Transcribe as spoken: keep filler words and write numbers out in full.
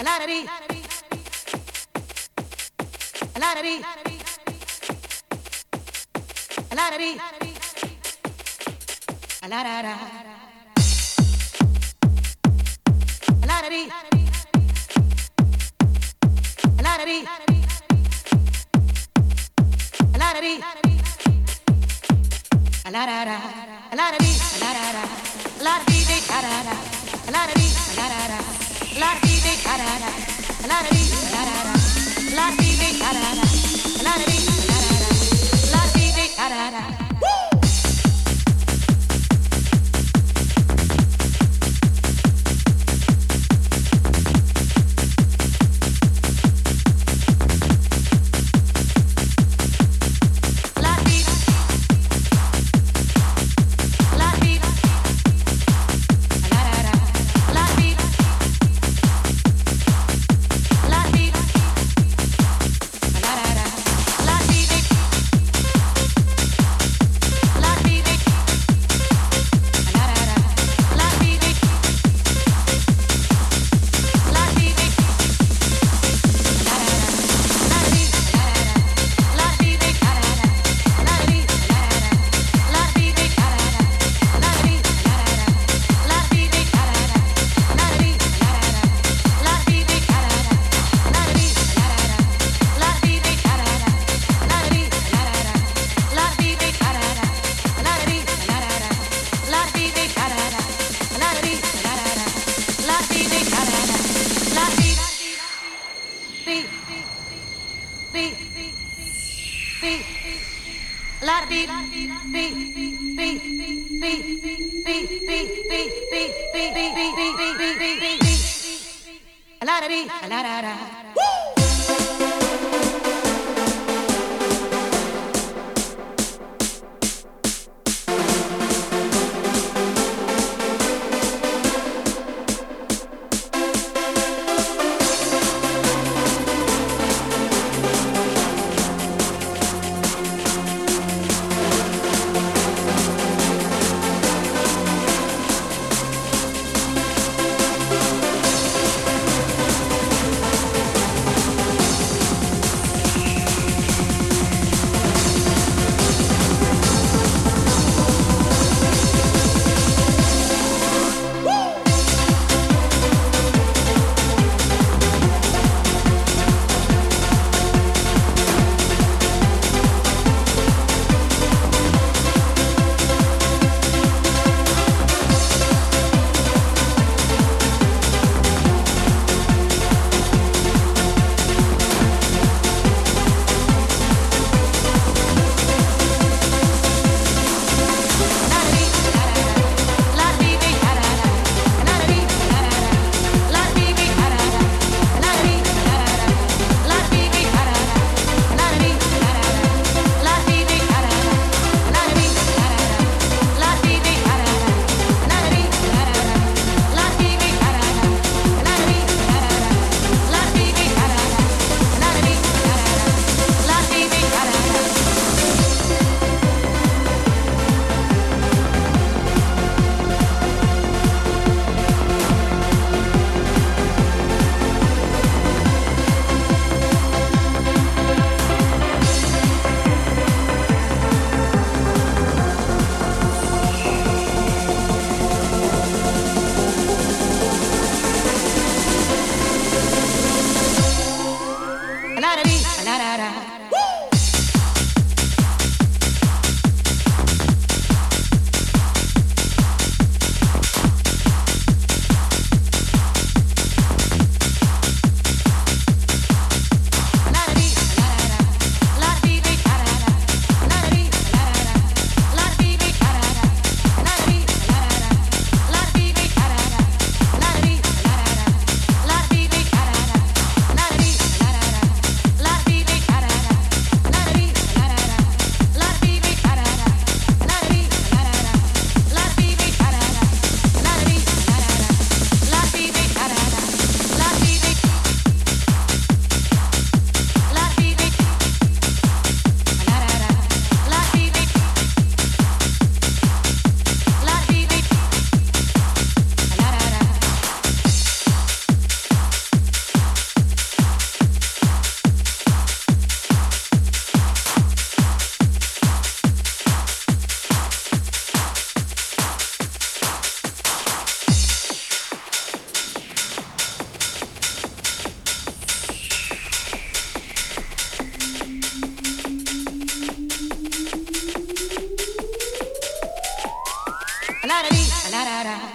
la la dee, la la dee, la la dee, la da da, la la dee, la la dee, la la dee, la da da, la da dee, la da da, la da dee, da da da, la da dee, la da da, la da dee, da da da, la da dee, la da da, la da dee, da da da, la da dee, la da da, la da dee, da da da. la da dee, la da da.